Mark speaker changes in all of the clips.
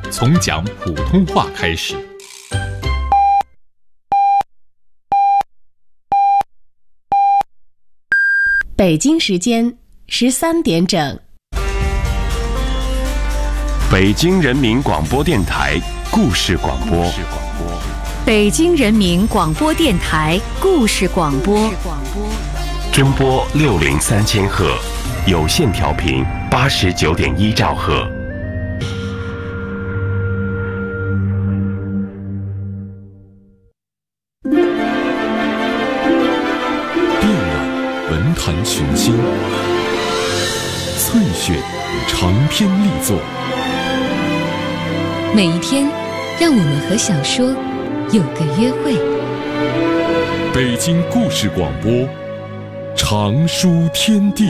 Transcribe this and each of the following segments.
Speaker 1: 从讲普通话开始。
Speaker 2: 北京时间13点整。
Speaker 3: 北京人民广播电台故事广播。
Speaker 4: 北京人民广播电台故事广播。
Speaker 3: 中波603千赫，有线调频89.1兆赫。
Speaker 1: 遍览文坛群星，翠选长篇力作。
Speaker 5: 每一天，让我们和小说有个约会。
Speaker 1: 北京故事广播，长书天地。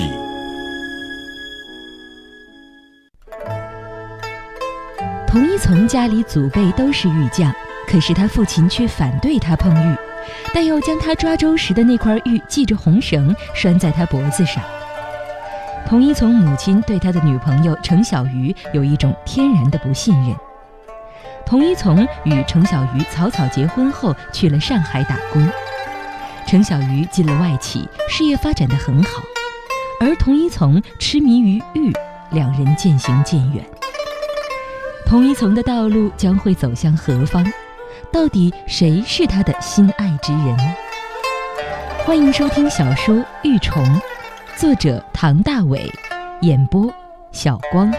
Speaker 6: 童一从家里祖辈都是玉匠，可是他父亲却反对他碰玉，但又将他抓周时的那块玉系着红绳拴在他脖子上。童一从母亲对他的女朋友程小鱼有一种天然的不信任。童一从与程小鱼草草结婚后去了上海打工，程小鱼进了外企，事业发展得很好，而童一从痴迷于玉，两人渐行渐远。童一从的道路将会走向何方？到底谁是他的心爱之人？欢迎收听小说《玉虫》，作者唐大伟，演播小光。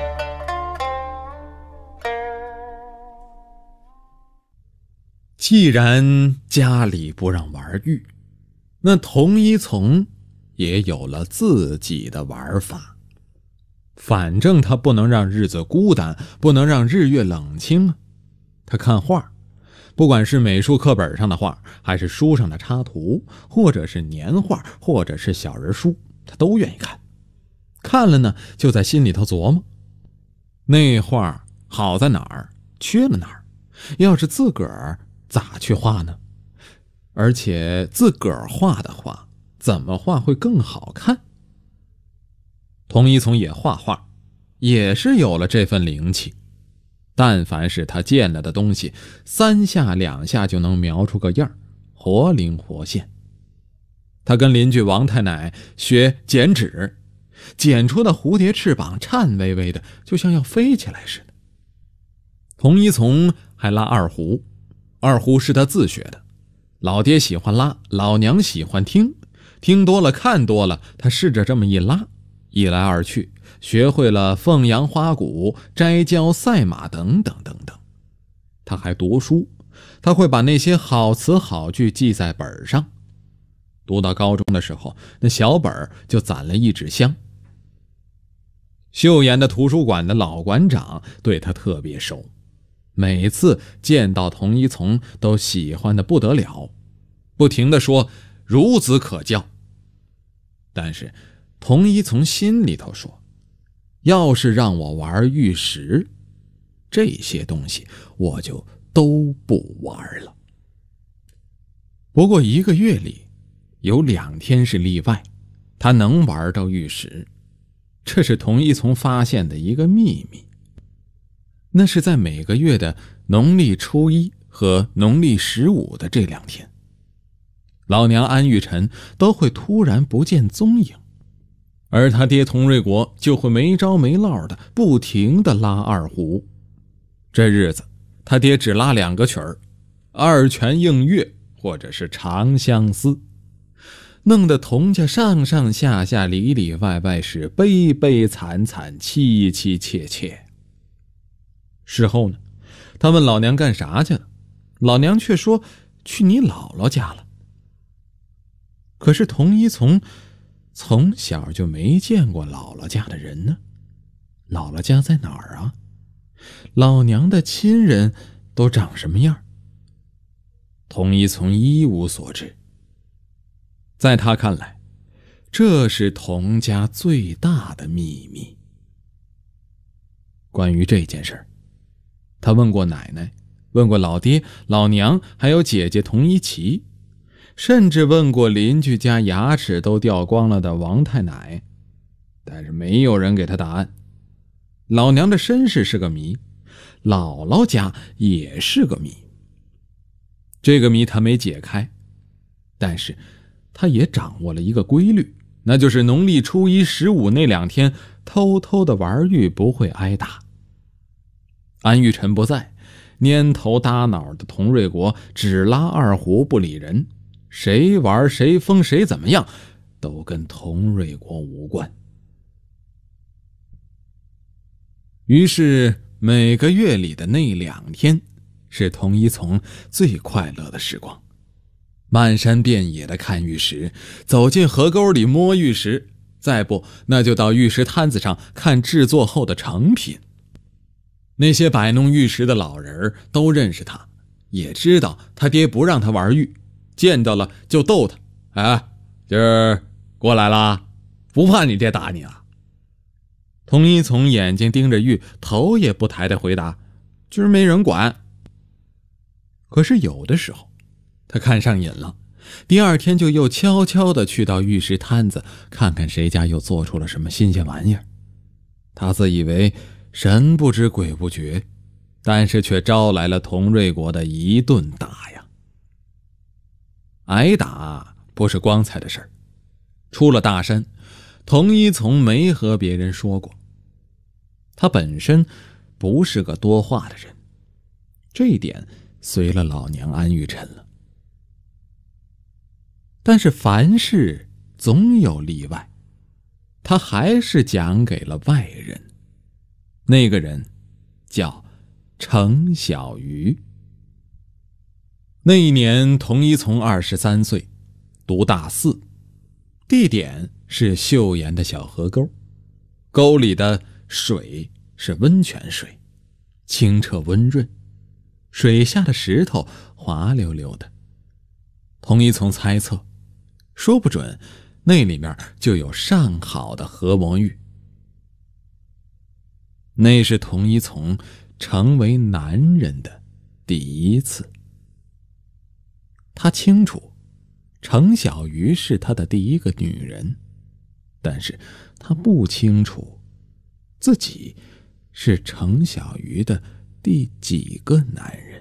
Speaker 7: 既然家里不让玩玉，那童一从也有了自己的玩法。反正他不能让日子孤单，不能让日月冷清啊。他看画，不管是美术课本上的画，还是书上的插图，或者是年画，或者是小人书，他都愿意看。看了呢，就在心里头琢磨，那画好在哪儿，缺了哪儿，要是自个儿咋去画呢？而且自个儿画的画，怎么画会更好看？童一从也画画，也是有了这份灵气。但凡是他见了的东西，3下2下就能描出个样，活灵活现。他跟邻居王太奶学剪纸，剪出的蝴蝶翅膀颤巍巍的，就像要飞起来似的。童一从还拉二胡，二胡是他自学的，老爹喜欢拉，老娘喜欢听，听多了看多了，他试着这么一拉，一来二去，学会了凤阳花鼓、摘胶赛马等等等等。他还读书，他会把那些好词好句记在本上。读到高中的时候，那小本就攒了一纸箱。秀妍的图书馆的老馆长对他特别熟，每次见到童一从都喜欢得不得了，不停地说孺子可教。但是童一从心里头说，要是让我玩玉石，这些东西我就都不玩了。不过1个月里有2天是例外，他能玩到玉石，这是童一从发现的一个秘密。那是在每个月的农历初1和农历15的这2天，老娘安玉宸都会突然不见踪影，而他爹童瑞国就会没着没落的不停地拉二胡。这日子他爹只拉2个曲儿，二泉映月或者是长相思，弄得童家上上下下里里外外是悲悲惨惨凄凄切切。事后呢，他问老娘干啥去了，老娘却说去你姥姥家了。可是童一从从小就没见过姥姥家的人呢，姥姥家在哪儿啊？老娘的亲人都长什么样？童一从一无所知。在他看来，这是童家最大的秘密。关于这件事儿，他问过奶奶，问过老爹、老娘，还有姐姐童一奇，甚至问过邻居家牙齿都掉光了的王太奶，但是没有人给他答案。老娘的身世是个谜， 姥姥家也是个谜。这个谜他没解开，但是他也掌握了一个规律，那就是农历初一、15那2天偷偷的玩玉不会挨打。安玉辰不在，蔫头耷脑的佟瑞国只拉二胡不理人，谁玩谁疯谁怎么样都跟佟瑞国无关。于是每个月里的那2天是佟一从最快乐的时光，漫山遍野的看玉石，走进河沟里摸玉石，再不那就到玉石摊子上看制作后的成品。那些摆弄玉石的老人都认识他，也知道他爹不让他玩玉，见到了就逗他，今儿过来啦，不怕你爹打你啊？佟一从眼睛盯着玉，头也不抬地回答，今儿没人管。可是有的时候他看上瘾了，第2天就又悄悄地去到玉石摊子，看看谁家又做出了什么新鲜玩意儿。他自以为神不知鬼不觉，但是却招来了佟瑞国的一顿打呀。挨打不是光彩的事儿，出了大山，佟一从没和别人说过。他本身不是个多话的人，这一点随了老娘安玉辰了。但是凡事总有例外，他还是讲给了外人。那个人叫程小鱼。那一年佟一从23岁，读大4，地点是岫岩的小河沟，沟里的水是温泉水，清澈温润，水下的石头滑溜溜的。佟一从猜测，说不准那里面就有上好的河魔玉。那是佟一从成为男人的第一次。他清楚程小鱼是他的第一个女人，但是他不清楚自己是程小鱼的第几个男人。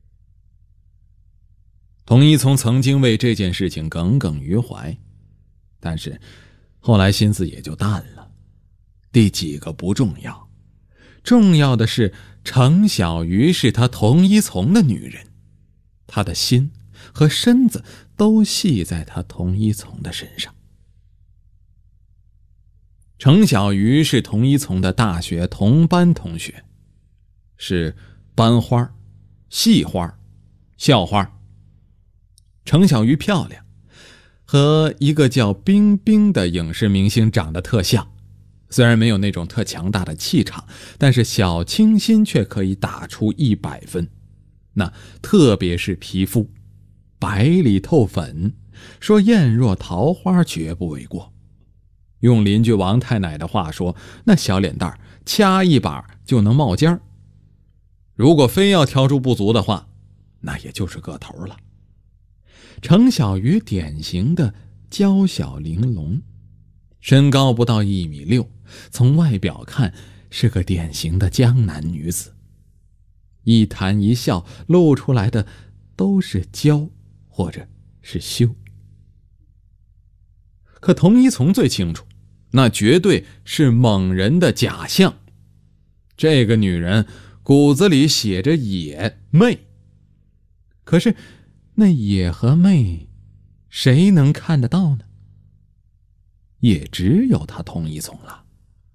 Speaker 7: 佟一从曾经为这件事情耿耿于怀，但是后来心思也就淡了，第几个不重要，重要的是程小鱼是他佟一从的女人，他的心和身子都系在他佟一从的身上。程小鱼是佟一从的大学同班同学，是班花、系花、校花。程小鱼漂亮，和一个叫冰冰的影视明星长得特像，虽然没有那种特强大的气场，但是小清新却可以打出100分。那特别是皮肤，白里透粉，说艳若桃花绝不为过。用邻居王太奶的话说，那小脸蛋掐一把就能冒尖儿。如果非要挑出不足的话，那也就是个头了。程小鱼典型的娇小玲珑，身高不到1.6米，从外表看是个典型的江南女子，一谈一笑露出来的都是娇或者是羞。可佟一从最清楚，那绝对是猛人的假象。这个女人骨子里写着野媚，可是那野和媚谁能看得到呢？也只有他佟一从了。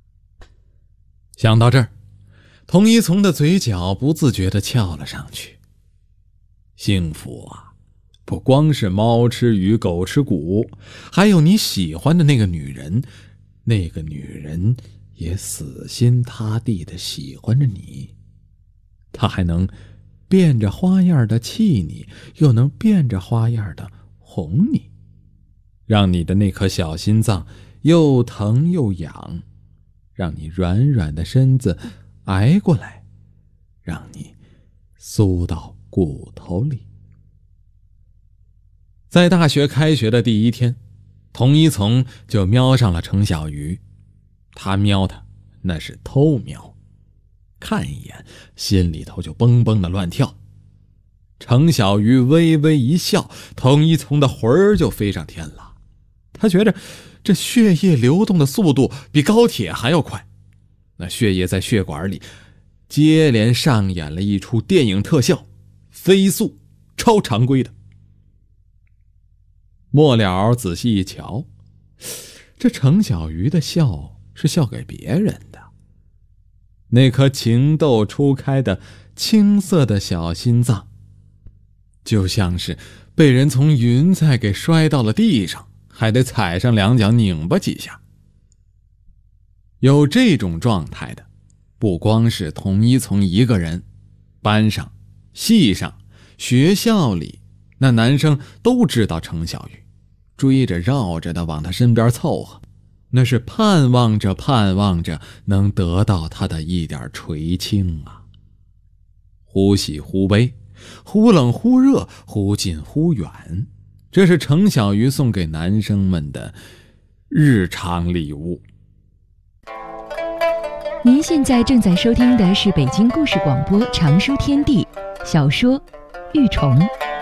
Speaker 7: 想到这儿，佟一从的嘴角不自觉地翘了上去。幸福啊，不光是猫吃鱼狗吃骨，还有你喜欢的那个女人，那个女人也死心塌地地喜欢着你。她还能变着花样的气你，又能变着花样的哄你，让你的那颗小心脏又疼又痒，让你软软的身子挨过来，让你酥到骨头里。在大学开学的第1天，佟一从就瞄上了程小鱼。他瞄他那是偷瞄， 看一眼心里头就蹦蹦的乱跳。程小鱼微微一笑，童一从的魂儿就飞上天了。他觉着这血液流动的速度比高铁还要快，那血液在血管里接连上演了一出电影特效，飞速超常规的。末了仔细一瞧，这程小鱼的笑是笑给别人的。那颗情窦初开的青色的小心脏，就像是被人从云彩给摔到了地上，还得踩上两脚拧巴几下。有这种状态的，不光是童一从一个人，班上、系上、学校里，那男生都知道程小鱼，追着绕着的往他身边凑合，那是盼望着盼望着能得到他的一点垂青啊。忽喜忽悲，忽冷忽热，忽近忽远，这是程小鱼送给男生们的日常礼物。
Speaker 6: 您现在正在收听的是北京故事广播长书天地小说《玉虫》。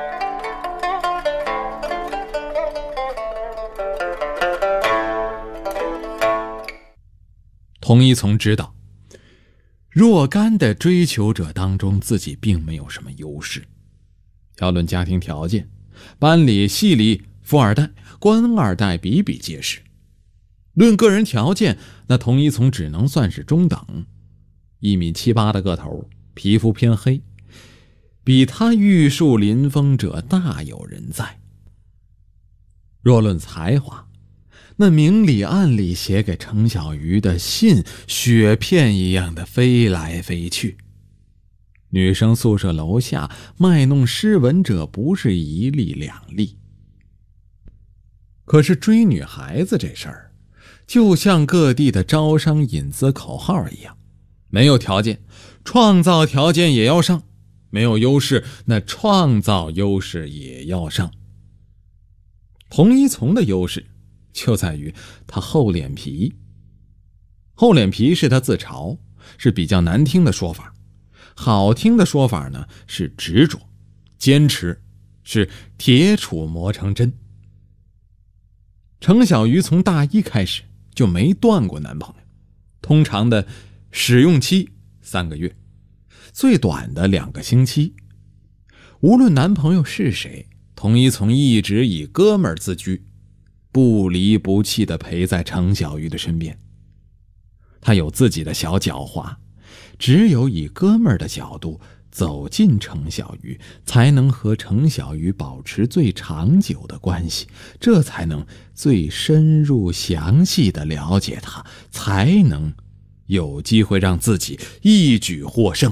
Speaker 7: 童一从知道，若干的追求者当中，自己并没有什么优势。要论家庭条件，班里系里富二代、官二代比比皆是。论个人条件，那童一从只能算是中等，1.78米的个头，皮肤偏黑，比他玉树临风者大有人在。若论才华，那明里暗里写给程小鱼的信，雪片一样的飞来飞去。女生宿舍楼下卖弄诗文者不是一例两例。可是追女孩子这事儿，就像各地的招商引资口号一样，没有条件，创造条件也要上；没有优势，那创造优势也要上。童一从的优势就在于他厚脸皮。厚脸皮是他自嘲，是比较难听的说法。好听的说法呢，是执着、坚持，是铁杵磨成针。程小鱼从大一开始就没断过男朋友，通常的使用期3个月，最短的2个星期。无论男朋友是谁，童一从一直以哥们儿自居，不离不弃地陪在程小鱼的身边。他有自己的小狡猾，只有以哥们儿的角度走进程小鱼，才能和程小鱼保持最长久的关系，这才能最深入详细地了解他，才能有机会让自己一举获胜。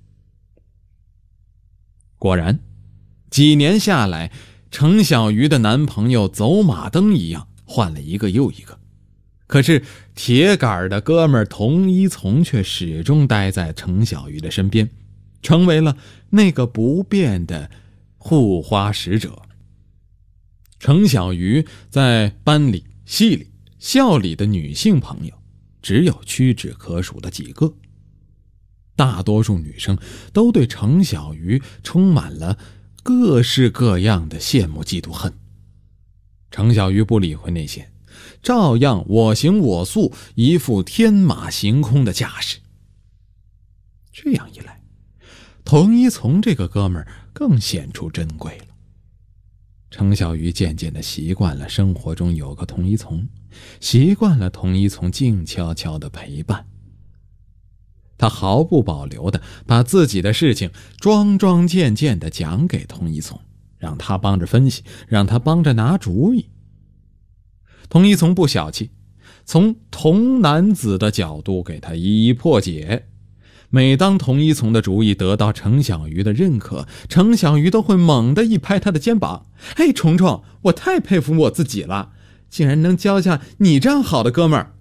Speaker 7: 果然，几年下来，程小鱼的男朋友走马灯一样换了一个又一个，可是铁杆的哥们儿童一从却始终待在程小鱼的身边，成为了那个不变的护花使者。程小鱼在班里、系里、校里的女性朋友只有屈指可数的几个，大多数女生都对程小鱼充满了各式各样的羡慕嫉妒恨。程小鱼不理会那些，照样我行我素，一副天马行空的架势。这样一来，童一从这个哥们儿更显出珍贵了。程小鱼渐渐地习惯了生活中有个童一从，习惯了童一从静悄悄的陪伴。他毫不保留地把自己的事情庄庄健健地讲给童一从，让他帮着分析，让他帮着拿主意。童一从不小气，从童男子的角度给他一一破解。每当童一从的主意得到程小鱼的认可，程小鱼都会猛地一拍他的肩膀：“嘿，虫虫，我太佩服我自己了，竟然能交下你这样好的哥们儿。”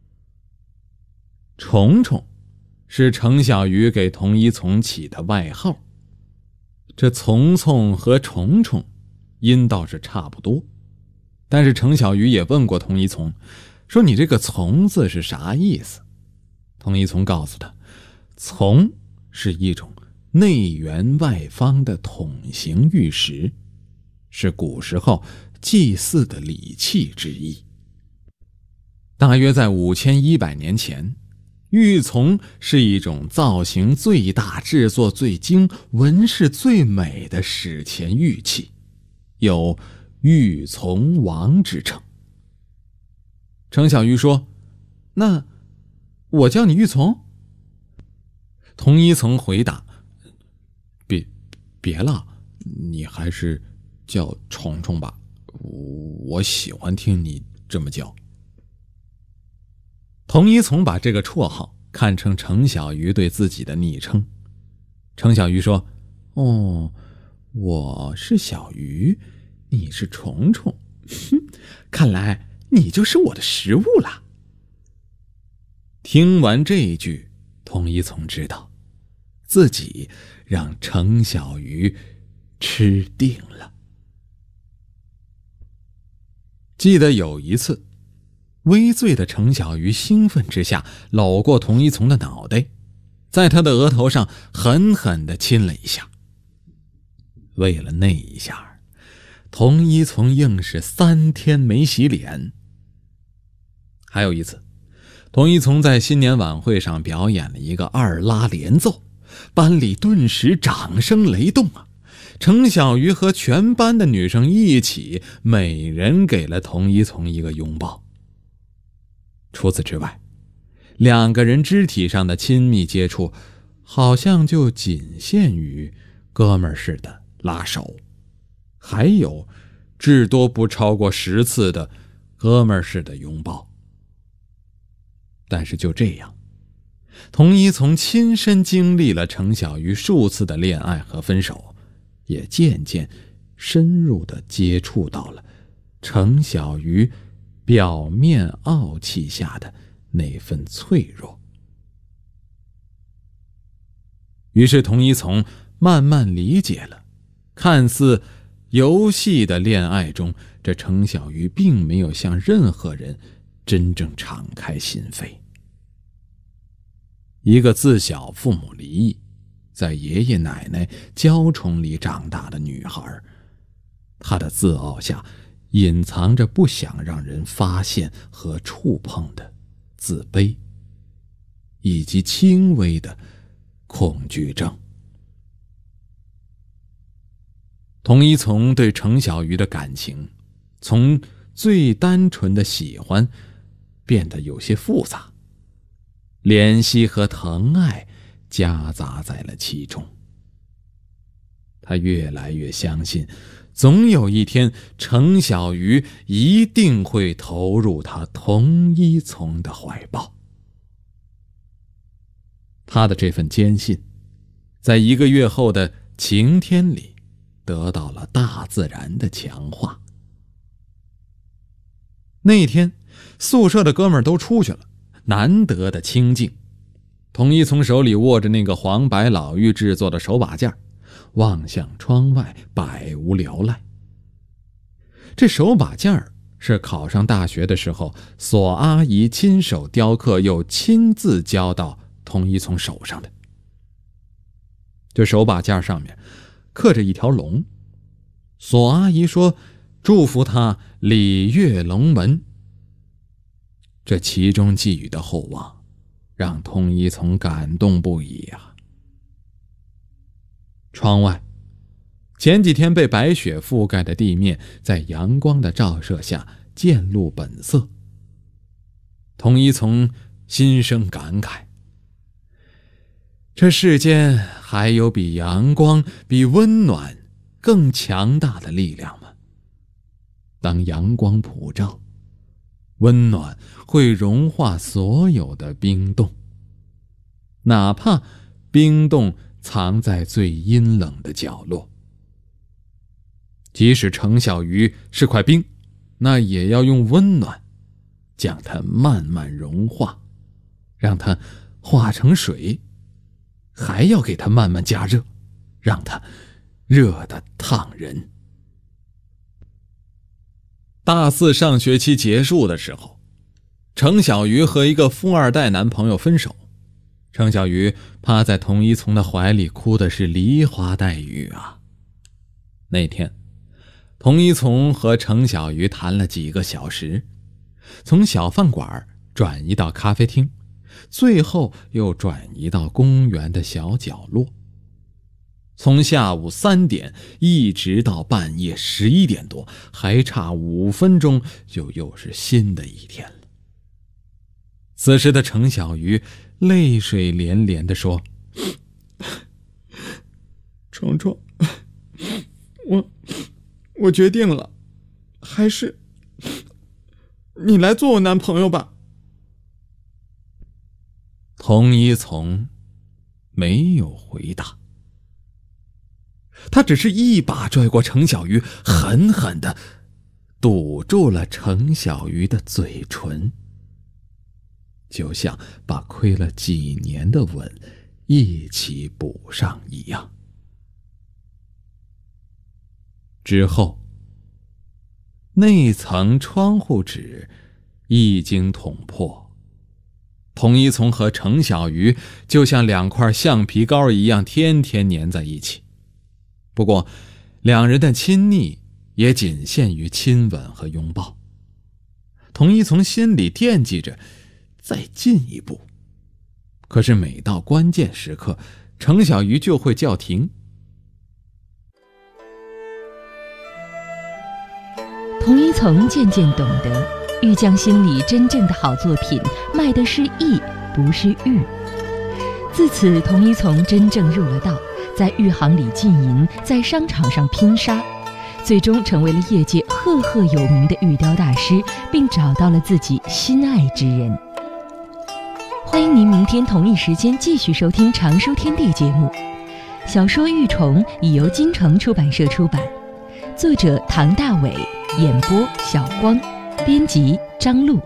Speaker 7: 虫虫是程小鱼给童一从起的外号，这从从和虫虫音倒是差不多，但是程小鱼也问过童一从，说你这个从字是啥意思？童一从告诉他， 从是一种内圆外方的筒形玉石，是古时候祭祀的礼器之一。大约在5100年前，玉琮是一种造型最大、制作最精、纹饰最美的史前玉器，有玉琮王之称。程小鱼说：“那我叫你玉琮？”童一从回答：“别了，你还是叫虫虫吧，我喜欢听你这么叫。”童一从把这个绰号看成程小鱼对自己的昵称。程小鱼说：“哦，我是小鱼，你是虫虫，看来你就是我的食物了。”听完这一句，童一从知道自己让程小鱼吃定了。记得有一次，微醉的程小鱼兴奋之下搂过童一从的脑袋，在他的额头上狠狠地亲了一下。为了那一下，童一从硬是3天没洗脸。还有一次，童一从在新年晚会上表演了一个2拉连奏，班里顿时掌声雷动啊！程小鱼和全班的女生一起，每人给了童一从一个拥抱。除此之外，2个人肢体上的亲密接触好像就仅限于哥们儿似的拉手，还有至多不超过10次的哥们儿似的拥抱。但是就这样，童一从亲身经历了程小鱼数次的恋爱和分手，也渐渐深入地接触到了程小鱼表面傲气下的那份脆弱。于是童一从慢慢理解了，看似游戏的恋爱中，这程小鱼并没有向任何人真正敞开心扉。一个自小父母离异，在爷爷奶奶娇宠里长大的女孩，她的自傲下隐藏着不想让人发现和触碰的自卑，以及轻微的恐惧症。童一从对程小鱼的感情，从最单纯的喜欢变得有些复杂，怜惜和疼爱夹杂在了其中。他越来越相信，总有一天程小鱼一定会投入他童一从的怀抱。他的这份坚信，在1个月后的晴天里得到了大自然的强化。那天宿舍的哥们儿都出去了，难得的清静。童一从手里握着那个黄白老玉制作的手把件，望向窗外，百无聊赖。这手把件是考上大学的时候，索阿姨亲手雕刻又亲自交到童一从手上的。这手把件上面刻着一条龙，索阿姨说祝福他礼乐龙门。这其中寄予的厚望让童一从感动不已啊。窗外，前几天被白雪覆盖的地面在阳光的照射下渐露本色。童一从心生感慨，这世间还有比阳光、比温暖更强大的力量吗？当阳光普照，温暖会融化所有的冰冻，哪怕冰冻藏在最阴冷的角落。即使程小鱼是块冰，那也要用温暖将它慢慢融化，让它化成水，还要给它慢慢加热，让它热得烫人。大4上学期结束的时候，程小鱼和一个富二代男朋友分手， 程小鱼趴在童一从的怀里，哭的是梨花带雨啊。那天，童一从和程小鱼谈了几个小时，从小饭馆转移到咖啡厅，最后又转移到公园的小角落。从下午3点一直到半夜11点多，还差5分钟就又是新的一天了。此时的程小鱼泪水连连地说：
Speaker 8: 程程，我决定了，还是你来做我男朋友吧。
Speaker 7: 童一从没有回答，他只是一把拽过程小鱼，狠狠地堵住了程小鱼的嘴唇，就像把亏了几年的吻一起补上一样。之后，那层窗户纸一经捅破，童一从和程小鱼就像2块橡皮膏一样，天天粘在一起。不过，两人的亲昵也仅限于亲吻和拥抱。童一从心里惦记着再进一步，可是每到关键时刻，程小鱼就会叫停。
Speaker 6: 童一从渐渐懂得，玉匠心里真正的好作品卖的是艺，不是玉。自此，童一从真正入了道，在玉行里浸淫，在商场上拼杀，最终成为了业界赫赫有名的玉雕大师，并找到了自己心爱之人。欢迎您明天同一时间继续收听《常书天地》节目。小说《玉虫》已由金城出版社出版，作者唐大伟，演播小光，编辑张璐。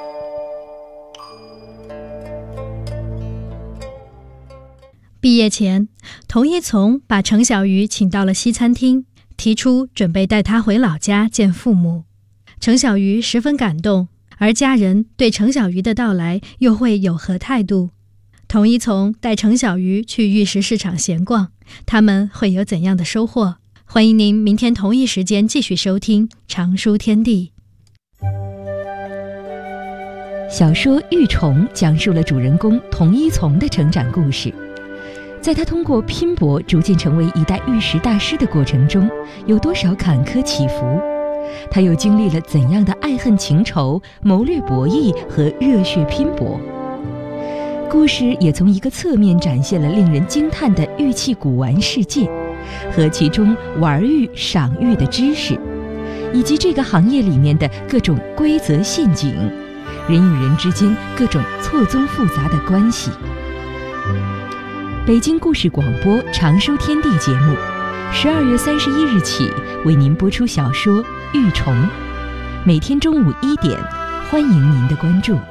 Speaker 9: 毕业前，童一从把程小鱼请到了西餐厅，提出准备带他回老家见父母。程小鱼十分感动，而家人对程小鱼的到来又会有何态度？童一从带程小鱼去玉石市场闲逛，他们会有怎样的收获？欢迎您明天同一时间继续收听《常书天地》。
Speaker 6: 小说《玉虫》讲述了主人公童一从的成长故事。在他通过拼搏逐渐成为一代玉石大师的过程中，有多少坎坷起伏？他又经历了怎样的爱恨情仇、谋略博弈和热血拼搏？故事也从一个侧面展现了令人惊叹的玉器古玩世界，和其中玩玉、赏玉的知识，以及这个行业里面的各种规则陷阱，人与人之间各种错综复杂的关系。北京故事广播《常书天地》节目，12月31日起为您播出小说《玉虫》，每天中午1点，欢迎您的关注。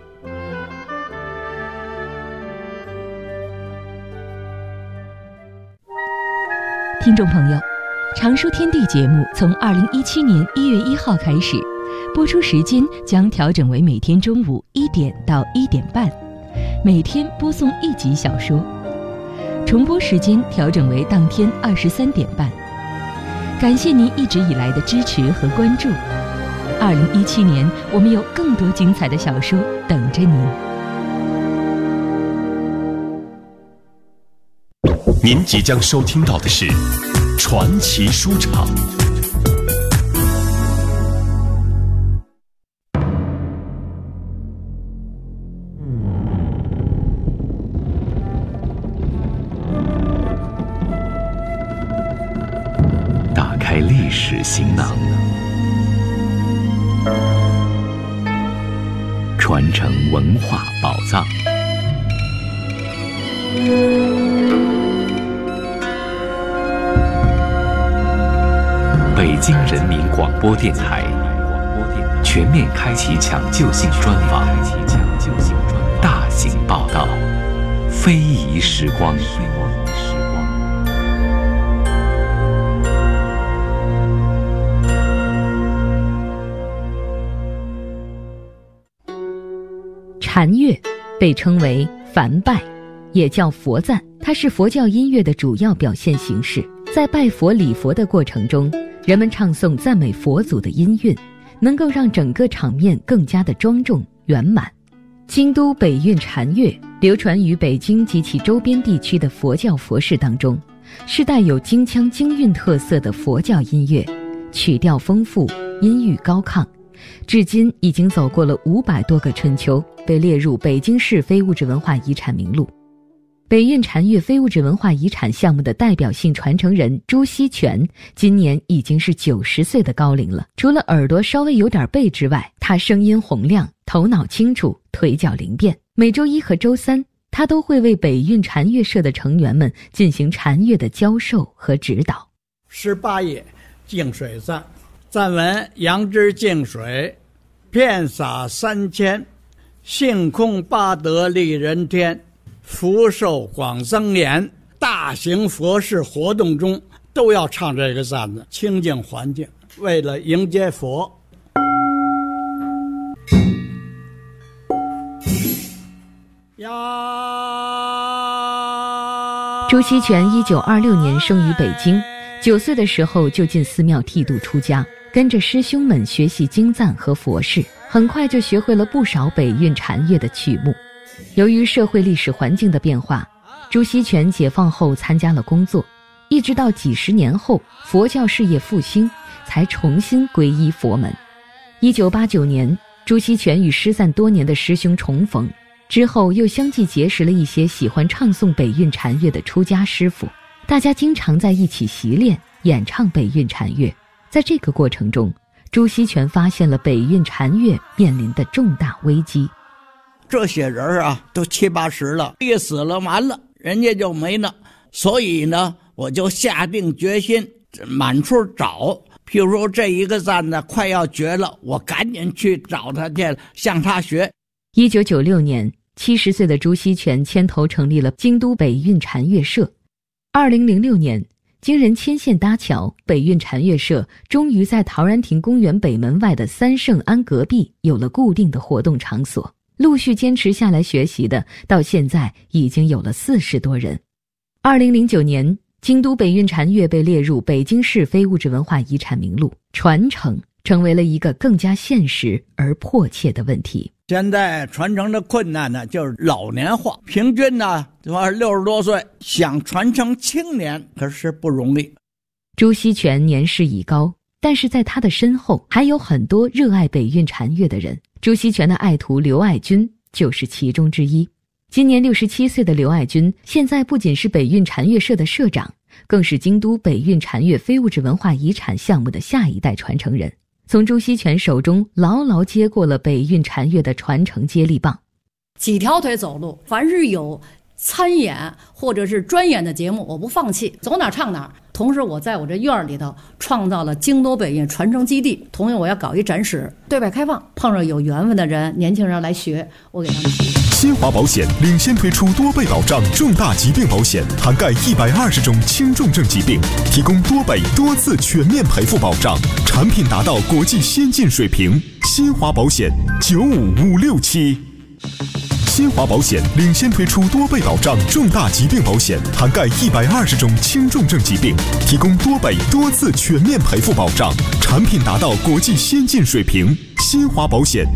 Speaker 6: 听众朋友，《常书天地》节目从2017年1月1号开始，播出时间将调整为每天中午1点到1点半，每天播送1集小说。重播时间调整为当天23点半。感谢您一直以来的支持和关注。2017年，我们有更多精彩的小说等着您。
Speaker 3: 您即将收听到的是传奇书场。打开历史行囊，传承文化宝藏。北京人民广播电台全面开启抢救性专访，大型报道，非遗时光。
Speaker 4: 禅乐被称为梵拜，
Speaker 6: 也叫佛赞，它是佛教音乐的主要表现形式。在拜佛礼佛的过程中，人们唱诵赞美佛祖的音韵，能够让整个场面更加的庄重圆满。京都北韵禅乐流传于北京及其周边地区的佛教佛事当中，是带有京腔京韵特色的佛教音乐，曲调丰富，音域高亢，至今已经走过了500多个春秋，被列入北京市非物质文化遗产名录。北韵禅乐非物质文化遗产项目的代表性传承人朱锡全今年已经是90岁的高龄了。除了耳朵稍微有点背之外，他声音洪亮，头脑清楚，腿脚灵便。每周1和周3，他都会为北韵禅乐社的成员们进行禅乐的教授和指导。
Speaker 10: 18页净水赞，赞文：杨枝净水，遍洒3000，性空八德利人天，福寿广增延。大型佛事活动中都要唱这个赞子，清净环境，为了迎接佛。
Speaker 6: 朱锡全1926年生于北京，9岁的时候就进寺庙剃度出家，跟着师兄们学习经赞和佛事，很快就学会了不少北韵禅乐的曲目。由于社会历史环境的变化，朱锡全解放后参加了工作，一直到几十年后佛教事业复兴，才重新皈依佛门。1989年，朱锡全与失散多年的师兄重逢，之后又相继结识了一些喜欢唱诵北韵禅乐的出家师傅，大家经常在一起习练演唱北韵禅乐。在这个过程中，朱锡全发现了北韵禅乐面临的重大危机。
Speaker 10: 这些人啊，都70、80了，一死了完了，人家就没了。所以呢，我就下定决心满处找。譬如说这一个赞呢快要绝了，我赶紧去找他去，向他学。
Speaker 6: 1996年，70岁的朱锡全牵头成立了京都北韵禅乐社。2006年，经人牵线搭桥，北韵禅乐社终于在陶然亭公园北门外的三圣庵隔壁有了固定的活动场所。陆续坚持下来学习的，到现在已经有了40多人。2009年，京都北韵禅乐被列入北京市非物质文化遗产名录，传承成为了一个更加现实而迫切的问题。
Speaker 10: 现在传承的困难呢，就是老年化，平均呢60多岁，想传承青年可是不容易。
Speaker 6: 朱锡全年事已高，但是在他的身后还有很多热爱北韵禅乐的人。朱锡全的爱徒刘爱军就是其中之一。今年67岁的刘爱军，现在不仅是北韵禅乐社的社长，更是京都北韵禅乐非物质文化遗产项目的下一代传承人，从朱锡全手中牢牢接过了北韵禅乐的传承接力棒。
Speaker 11: 几条腿走路，凡是有参演或者是专演的节目，我不放弃，走哪唱哪。同时我在我这院里头创造了京都北韵传承基地，同样我要搞一展示，对外开放，碰上有缘分的人，年轻人来学，我给他们
Speaker 1: 新华保险领先推出多倍保障重大疾病保险，涵盖120种轻重症疾病，提供多倍多次全面赔付保障，产品达到国际先进水平。新华保险95567。新华保险领先推出多倍保障重大疾病保险，涵盖120种轻重症疾病，提供多倍多次全面赔付保障，产品达到国际先进水平。新华保险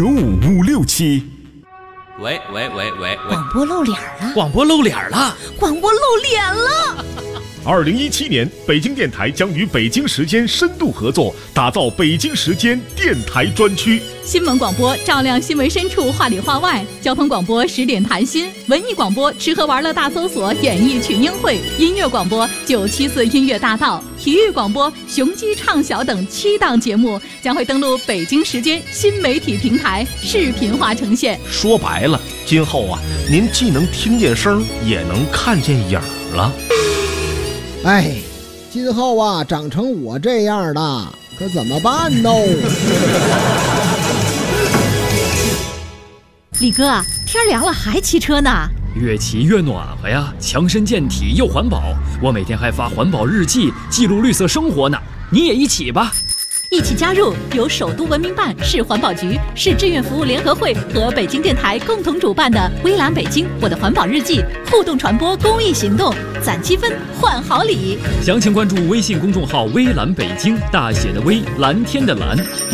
Speaker 1: 95567。
Speaker 12: 喂，
Speaker 13: 广播露脸了！
Speaker 12: 广播露脸了！
Speaker 13: 广播露脸了
Speaker 1: ！2017年，北京电台将与北京时间深度合作，打造北京时间电台专区。
Speaker 14: 新闻广播照亮新闻深处，话里话外；交通广播10点谈心；文艺广播吃喝玩乐大搜索，演艺群英会；音乐广播974音乐大道；体育广播雄鸡唱晓等7档节目将会登陆北京时间新媒体平台，视频化呈现。
Speaker 12: 说白了，今后啊，您既能听见声，也能看见影了。
Speaker 15: 哎，今后啊，长成我这样的，可怎么办呢？
Speaker 13: 李哥，天凉了还骑车呢？
Speaker 16: 越骑越暖和呀，强身健体又环保。我每天还发环保日记，记录绿色生活呢。你也一起吧。
Speaker 14: 一起加入由首都文明办、市环保局、市志愿服务联合会和北京电台共同主办的微蓝北京我的环保日记互动传播公益行动，攒积分换好礼。
Speaker 16: 详情关注微信公众号微蓝北京，大写的微，蓝天的蓝。